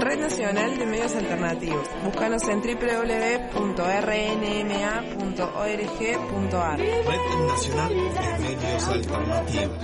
Red Nacional de Medios Alternativos. Búscanos en www.rnma.org.ar. Red Nacional de Medios Alternativos.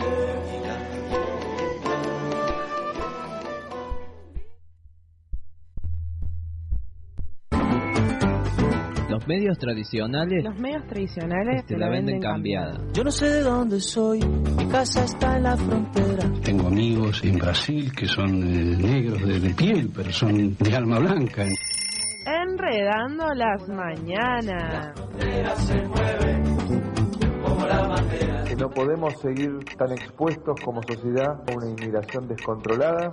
Los medios tradicionales te la venden cambiada. Yo no sé de dónde soy, mi casa está en la frontera. Tengo amigos en Brasil que son negros de piel, pero son de alma blanca. Enredando las mañanas. Que no podemos seguir tan expuestos como sociedad a una inmigración descontrolada.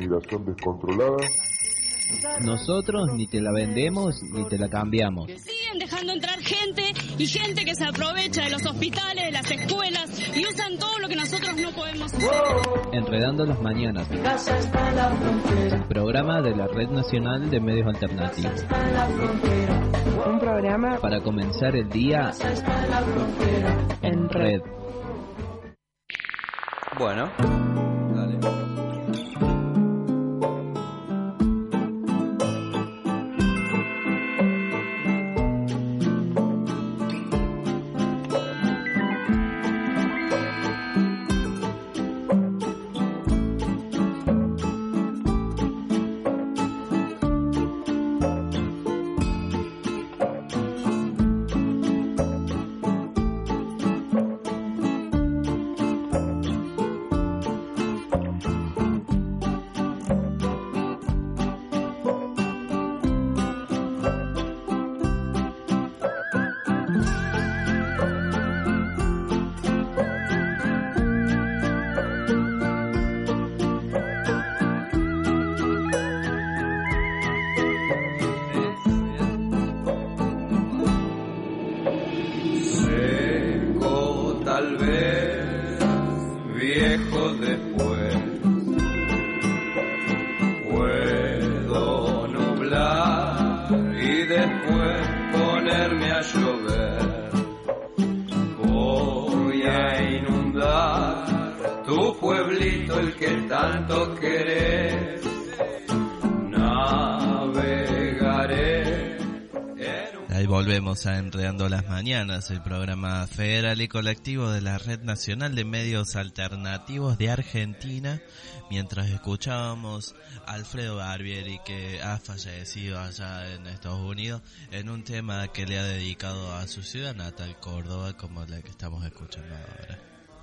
Nosotros ni te la vendemos ni te la cambiamos. Siguen dejando entrar gente y gente que se aprovecha de los hospitales, de las escuelas y usan todo lo que nosotros no podemos hacer. Enredando las mañanas. Programa de la Red Nacional de Medios Alternativos. Un programa para comenzar el día en red. Bueno, dale. Volvemos a Enredando las Mañanas, el programa federal y colectivo de la Red Nacional de Medios Alternativos de Argentina, mientras escuchábamos a Alfredo Barbieri, que ha fallecido allá en Estados Unidos, en un tema que le ha dedicado a su ciudad natal, Córdoba, como la que estamos escuchando ahora.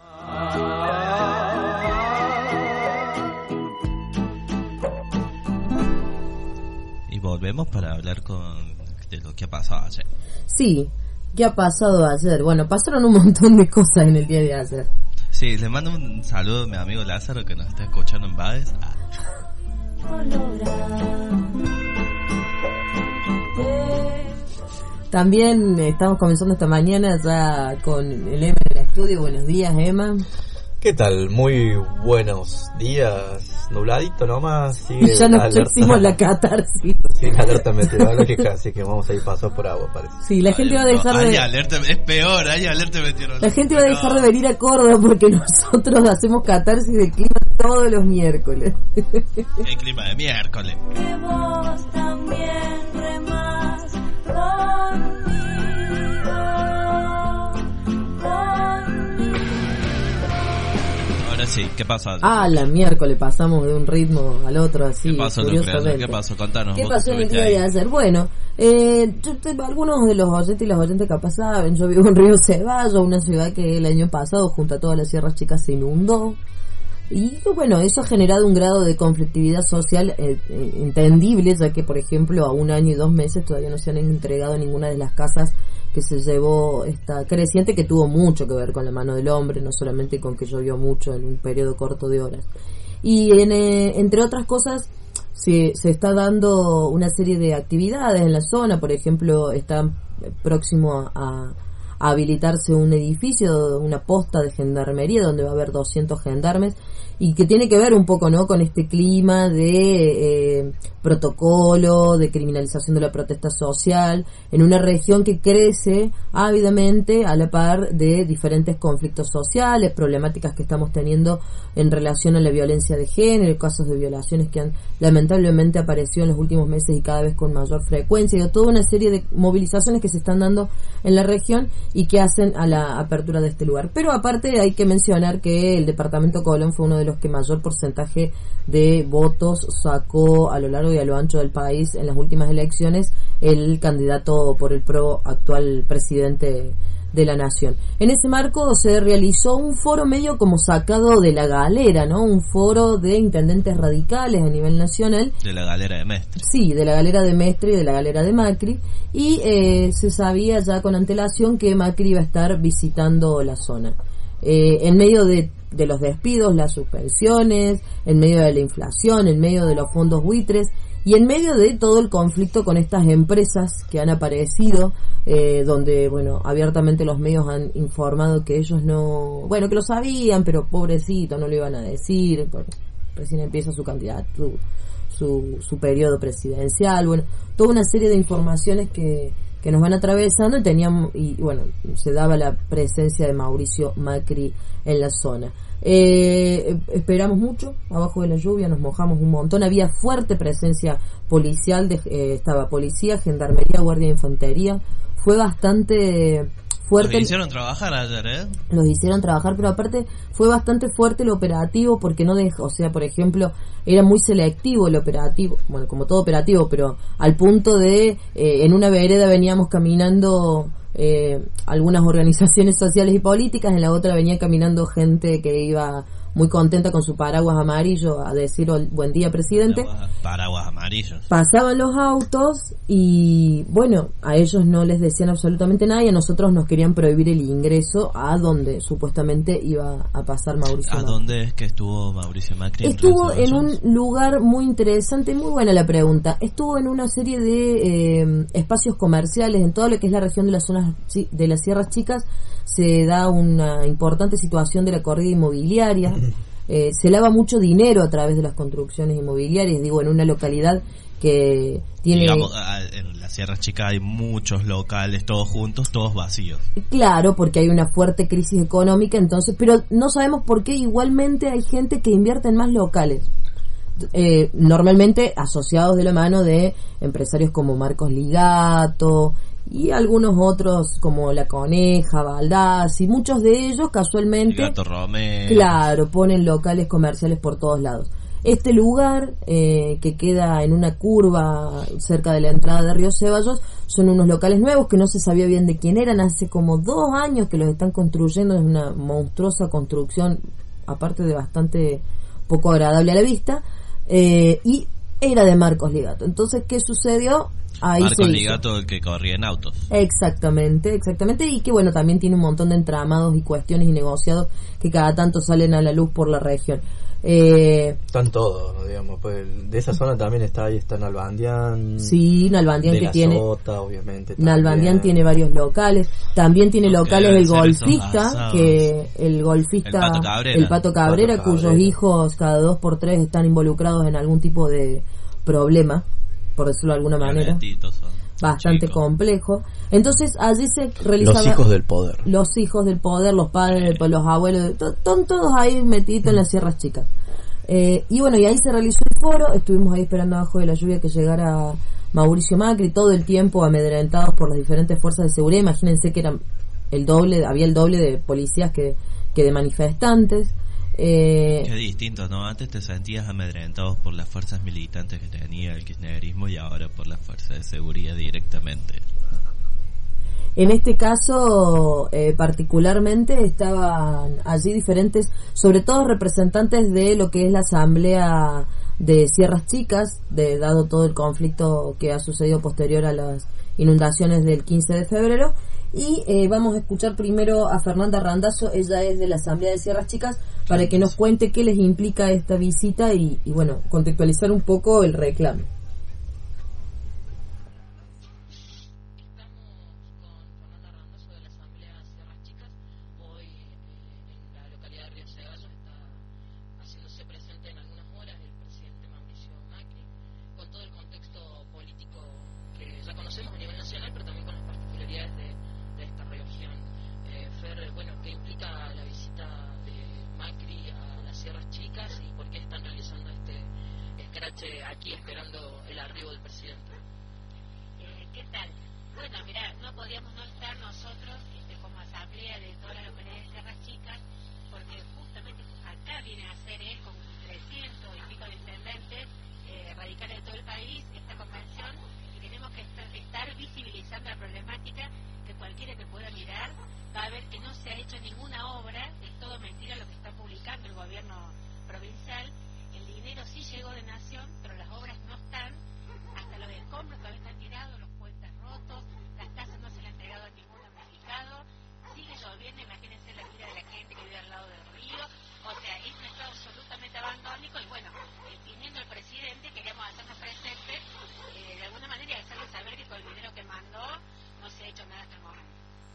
Y volvemos para hablar de lo que ha pasado ayer. Sí, ¿qué ha pasado ayer? Bueno, pasaron un montón de cosas en el día de ayer. Sí, le mando un saludo a mi amigo Lázaro, que nos está escuchando en Baez. También estamos comenzando esta mañana ya con el Emma en el estudio. Buenos días, Emma. ¿Qué tal? Muy buenos días. Nubladito nomás. Sigue ya nos hicimos la catarsis. Sí, la alerta meteorológica, así que vamos a ir paso por agua, parece. Sí, la gente va a dejar de... alerta, es peor, hay alerta meteorológica. La gente va a dejar de venir a Córdoba porque nosotros hacemos catarsis de clima todos los miércoles. El clima de miércoles. Que vos también remás conmigo. Ahora sí, ¿qué pasó? La miércoles pasamos de un ritmo al otro así. ¿Qué pasó, Lucrecia? ¿Qué pasó? Contanos. ¿Qué pasó en el día de ayer? Bueno, algunos de los oyentes y las oyentes capaz saben, yo vivo en Río Ceballos, una ciudad que el año pasado junto a todas las sierras chicas se inundó. Y bueno, eso ha generado un grado de conflictividad social entendible, ya que por ejemplo a 1 año y 2 meses todavía no se han entregado ninguna de las casas que se llevó esta creciente, que tuvo mucho que ver con la mano del hombre, no solamente con que llovió mucho en un periodo corto de horas. Y entre otras cosas se está dando una serie de actividades en la zona. Por ejemplo, está próximo a habilitarse un edificio, una posta de gendarmería donde va a haber 200 gendarmes, y que tiene que ver un poco, ¿no?, con este clima de protocolo de criminalización de la protesta social, en una región que crece ávidamente a la par de diferentes conflictos sociales, problemáticas que estamos teniendo en relación a la violencia de género, casos de violaciones que han lamentablemente aparecido en los últimos meses y cada vez con mayor frecuencia, y toda una serie de movilizaciones que se están dando en la región y que hacen a la apertura de este lugar. Pero aparte hay que mencionar que el departamento Colón fue uno de los que mayor porcentaje de votos sacó a lo largo y a lo ancho del país en las últimas elecciones el candidato por el PRO, actual presidente de la nación. En ese marco se realizó un foro medio como sacado de la galera, ¿no? Un foro de intendentes radicales a nivel nacional. De la galera de Mestre. Sí, de la galera de Mestre y de la galera de Macri. Y se sabía ya con antelación que Macri iba a estar visitando la zona. En medio de los despidos, las suspensiones, en medio de la inflación, en medio de los fondos buitres y en medio de todo el conflicto con estas empresas que han aparecido, donde, bueno, abiertamente los medios han informado que ellos no, bueno, que lo sabían, pero pobrecito, no lo iban a decir, porque recién empieza su candidato, su periodo presidencial, bueno, toda una serie de informaciones que nos van atravesando y bueno, se daba la presencia de Mauricio Macri en la zona. Esperamos mucho abajo de la lluvia, nos mojamos un montón, había fuerte presencia policial, estaba policía, gendarmería, guardia de infantería, fue bastante fuerte. Los hicieron trabajar ayer, Los hicieron trabajar, pero aparte fue bastante fuerte el operativo porque no dejó, o sea, por ejemplo, era muy selectivo el operativo, bueno, como todo operativo, pero al punto de, en una vereda veníamos caminando algunas organizaciones sociales y políticas, en la otra venía caminando gente que iba muy contenta con su paraguas amarillo a decir buen día presidente. Paraguas amarillos. Pasaban los autos y bueno, a ellos no les decían absolutamente nada y a nosotros nos querían prohibir el ingreso a donde supuestamente iba a pasar Mauricio Macri. ¿A dónde es que estuvo Mauricio Macri? Estuvo en un lugar muy interesante, muy buena la pregunta. Estuvo en una serie de espacios comerciales en todo lo que es la región de las zonas de las Sierras Chicas. Se da una importante situación de la corrida inmobiliaria, se lava mucho dinero a través de las construcciones inmobiliarias, digo, en una localidad que tiene... Digamos, en la Sierra Chica hay muchos locales, todos juntos, todos vacíos. Claro, porque hay una fuerte crisis económica, entonces, pero no sabemos por qué igualmente hay gente que invierte en más locales. Normalmente asociados de la mano de empresarios como Marcos Ligato y algunos otros como La Coneja, Baldás, y muchos de ellos casualmente, Gato Romero, claro, ponen locales comerciales por todos lados. Este lugar, que queda en una curva cerca de la entrada de Río Ceballos, son unos locales nuevos que no se sabía bien de quién eran, hace como 2 años que los están construyendo, es una monstruosa construcción, aparte de bastante poco agradable a la vista, y era de Marcos Ligato. Entonces, ¿qué sucedió? Ahí Marcos Ligato, el que corría en autos. Exactamente, y que bueno, también tiene un montón de entramados y cuestiones y negociados que cada tanto salen a la luz por la región. Están todos, digamos, pues de esa zona también está Nalbandián. Sí, Nalbandián de que la tiene Sota, obviamente. Nalbandián tiene varios locales, también tiene locales del golfista, que el golfista el Pato Cabrera, cuyos hijos cada 2 por 3 están involucrados en algún tipo de problema, por decirlo de alguna manera, bastante complejo. Entonces allí se realizaba los hijos del poder, los padres, los abuelos, están todos ahí metidos en las Sierras Chicas. Y bueno, y ahí se realizó el foro, estuvimos ahí esperando abajo de la lluvia que llegara Mauricio Macri, todo el tiempo amedrentados por las diferentes fuerzas de seguridad. Imagínense que eran había el doble de policías que de manifestantes. Qué distinto, ¿no? Antes te sentías amedrentados por las fuerzas militantes que tenía el kirchnerismo y ahora por las fuerzas de seguridad directamente. En este caso, particularmente, estaban allí diferentes, sobre todo representantes de lo que es la asamblea de Sierras Chicas, dado todo el conflicto que ha sucedido posterior a las inundaciones del 15 de febrero. Y vamos a escuchar primero a Fernanda Randazzo, ella es de la Asamblea de Sierras Chicas, para que nos cuente qué les implica esta visita y bueno, contextualizar un poco el reclamo. Haciéndose presente en algunas horas el presidente Mauricio Macri con todo el país esta convención y tenemos que estar visibilizando la problemática, que cualquiera que pueda mirar va a ver que no se ha hecho ninguna obra, es todo mentira lo que está publicando el gobierno provincial. El dinero sí llegó de Nación, pero las obras no están, hasta los escombros todavía están tirados, los puentes rotos, las casas no se le han entregado a ningún damnificado, sigue lloviendo, imagínense la vida de la gente que vive al lado del río, o sea, es un estado absolutamente abandónico. Y bueno, viniendo el presidente, queríamos hacernos presentes, de alguna manera, y hacerle saber que con el dinero que mandó no se ha hecho nada hasta el momento.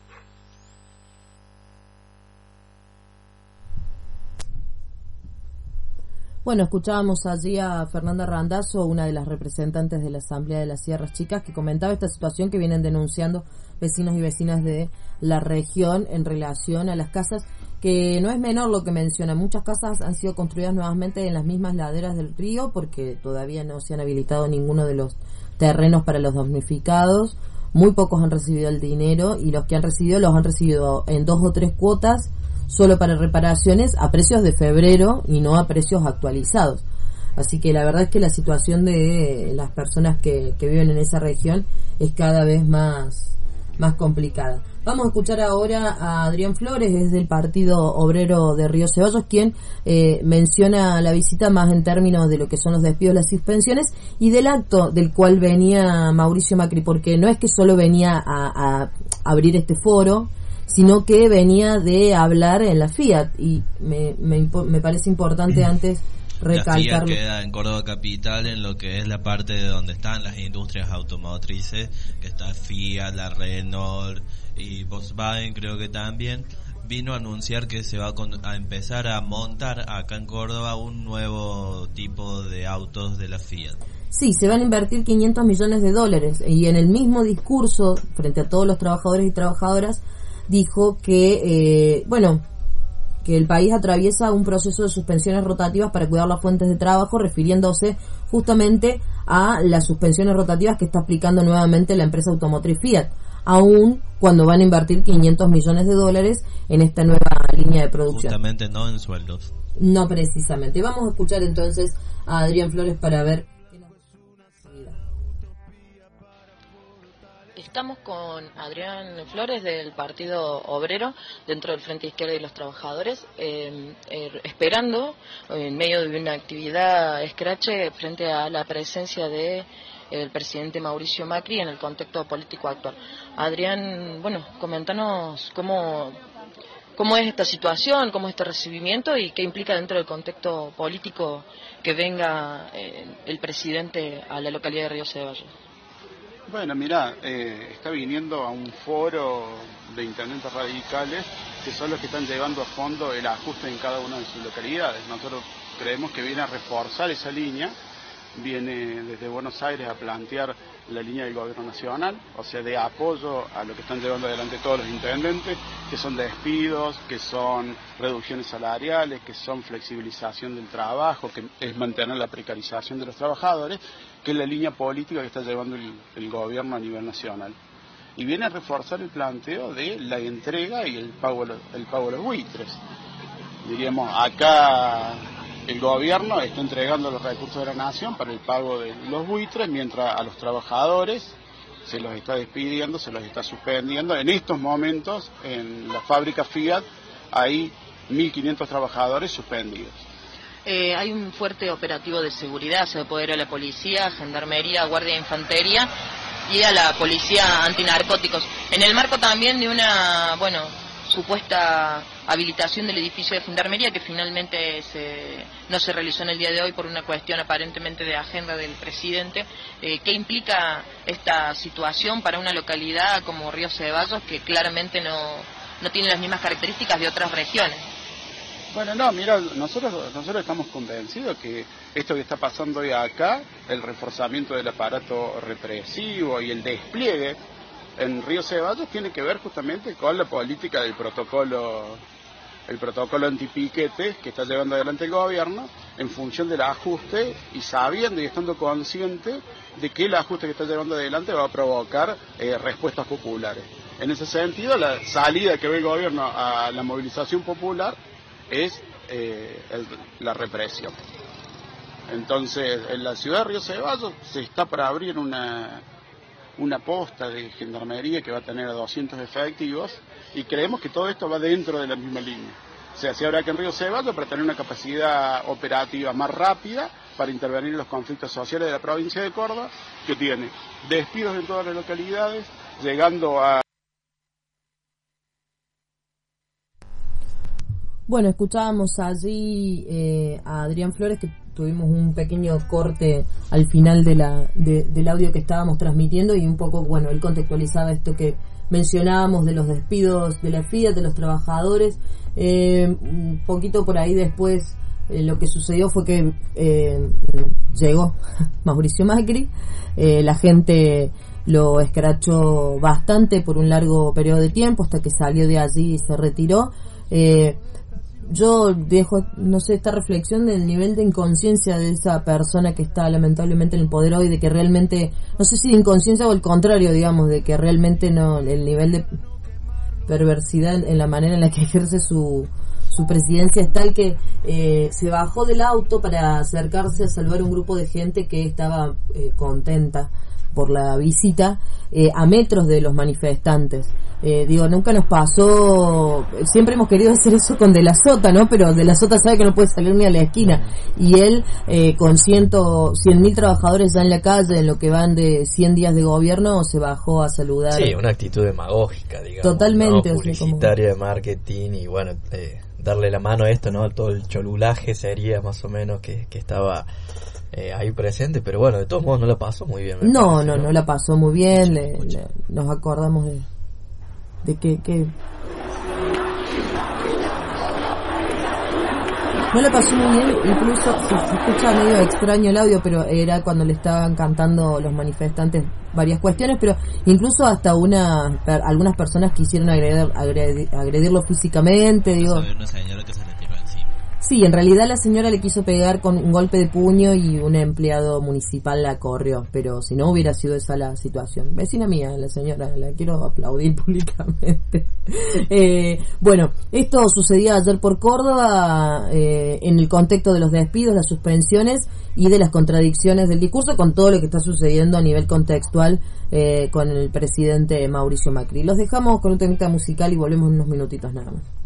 Bueno, escuchábamos allí a Fernanda Randazzo, una de las representantes de la Asamblea de las Sierras Chicas, que comentaba esta situación que vienen denunciando vecinos y vecinas de la región en relación a las casas, que no es menor lo que menciona. Muchas casas han sido construidas nuevamente en las mismas laderas del río porque todavía no se han habilitado ninguno de los terrenos para los damnificados. Muy pocos han recibido el dinero y los que han recibido los han recibido en 2 o 3 cuotas solo para reparaciones a precios de febrero y no a precios actualizados. Así que la verdad es que la situación de las personas que viven en esa región es cada vez más complicada. Vamos a escuchar ahora a Adrián Flores, es del Partido Obrero de Río Ceballos, quien menciona la visita más en términos de lo que son los despidos, las suspensiones y del acto del cual venía Mauricio Macri, porque no es que solo venía a abrir este foro, sino que venía de hablar en la Fiat, y me parece importante antes recalcarlo. La Fiat queda en Córdoba capital, en lo que es la parte de donde están las industrias automotrices, que está Fiat, la Renault y Volkswagen, creo que también vino a anunciar que se va a empezar a montar acá en Córdoba un nuevo tipo de autos de la Fiat. Sí, se van a invertir $500 millones, y en el mismo discurso frente a todos los trabajadores y trabajadoras dijo que que el país atraviesa un proceso de suspensiones rotativas para cuidar las fuentes de trabajo, refiriéndose justamente a las suspensiones rotativas que está aplicando nuevamente la empresa automotriz Fiat, aún cuando van a invertir $500 millones en esta nueva línea de producción. Justamente no en sueldos. No precisamente. Vamos a escuchar entonces a Adrián Flores para ver. Estamos con Adrián Flores del Partido Obrero dentro del Frente Izquierda y los Trabajadores, esperando en medio de una actividad escrache frente a la presencia de el presidente Mauricio Macri en el contexto político actual. Adrián, coméntanos cómo es esta situación, cómo es este recibimiento y qué implica dentro del contexto político que venga el presidente a la localidad de Río Ceballos. Bueno, mirá, está viniendo a un foro de intendentes radicales que son los que están llevando a fondo el ajuste en cada una de sus localidades. Nosotros creemos que viene a reforzar esa línea, viene desde Buenos Aires a plantear la línea del gobierno nacional, o sea, de apoyo a lo que están llevando adelante todos los intendentes, que son despidos, que son reducciones salariales, que son flexibilización del trabajo, que es mantener la precarización de los trabajadores, que es la línea política que está llevando el gobierno a nivel nacional. Y viene a reforzar el planteo de la entrega y el pago de los buitres. Diríamos, acá el gobierno está entregando los recursos de la nación para el pago de los buitres, mientras a los trabajadores se los está despidiendo, se los está suspendiendo. En estos momentos, en la fábrica Fiat, hay 1.500 trabajadores suspendidos. Hay un fuerte operativo de seguridad, se puede ir a la policía, gendarmería, guardia de infantería y a la policía antinarcóticos. En el marco también de una, supuesta habilitación del edificio de gendarmería que finalmente no se realizó en el día de hoy por una cuestión aparentemente de agenda del presidente. ¿Qué implica esta situación para una localidad como Río Ceballos, que claramente no tiene las mismas características de otras regiones? Bueno, no, mira, nosotros estamos convencidos que esto que está pasando hoy acá, el reforzamiento del aparato represivo y el despliegue en Río Ceballos tiene que ver justamente con la política del protocolo antipiquete que está llevando adelante el gobierno en función del ajuste y sabiendo y estando consciente de que el ajuste que está llevando adelante va a provocar respuestas populares. En ese sentido, la salida que ve el gobierno a la movilización popular es la represión. Entonces, en la ciudad de Río Ceballos se está para abrir una posta de gendarmería que va a tener 200 efectivos y creemos que todo esto va dentro de la misma línea. O sea, se habrá que en Río Ceballos para tener una capacidad operativa más rápida para intervenir en los conflictos sociales de la provincia de Córdoba, que tiene despidos en todas las localidades, llegando a... Bueno, escuchábamos allí a Adrián Flores, que tuvimos un pequeño corte al final del audio que estábamos transmitiendo y un poco, bueno, él contextualizaba esto que mencionábamos de los despidos de la Fiat, de los trabajadores. Un poquito por ahí después lo que sucedió fue que llegó Mauricio Macri, la gente lo escrachó bastante por un largo periodo de tiempo hasta que salió de allí y se retiró. Yo dejo, no sé, esta reflexión del nivel de inconsciencia de esa persona que está lamentablemente en el poder hoy, de que realmente, no sé si de inconsciencia o el contrario, digamos, de que realmente no, el nivel de perversidad en la manera en la que ejerce su presidencia es tal que se bajó del auto para acercarse a salvar un grupo de gente que estaba contenta por la visita, a metros de los manifestantes. Nunca nos pasó, siempre hemos querido hacer eso con De la Sota, ¿no? Pero De la Sota sabe que no puede salir ni a la esquina, y él con 100.000 trabajadores ya en la calle, en lo que van de 100 días de gobierno, se bajó a saludar. Sí, una actitud demagógica, digamos, totalmente, ¿no? Publicitaria, de marketing, y bueno, darle la mano a esto, ¿no? Todo el cholulaje sería más o menos que estaba ahí presente, pero bueno, de todos modos no la pasó muy bien. No la pasó muy bien. Nos acordamos de que no la pasó muy bien, incluso se escucha medio extraño el audio, pero era cuando le estaban cantando los manifestantes varias cuestiones, pero incluso hasta algunas personas quisieron agredirlo físicamente, digo. Una señora que se le tiró encima. Sí, en realidad la señora le quiso pegar con un golpe de puño y un empleado municipal la corrió, pero si no hubiera sido esa la situación. Vecina mía, la señora, la quiero aplaudir públicamente. Bueno, esto sucedía ayer por Córdoba, en el contexto de los despidos, las suspensiones y de las contradicciones del discurso, con todo lo que está sucediendo a nivel contextual con el presidente Mauricio Macri. Los dejamos con un temita musical y volvemos en unos minutitos nada más.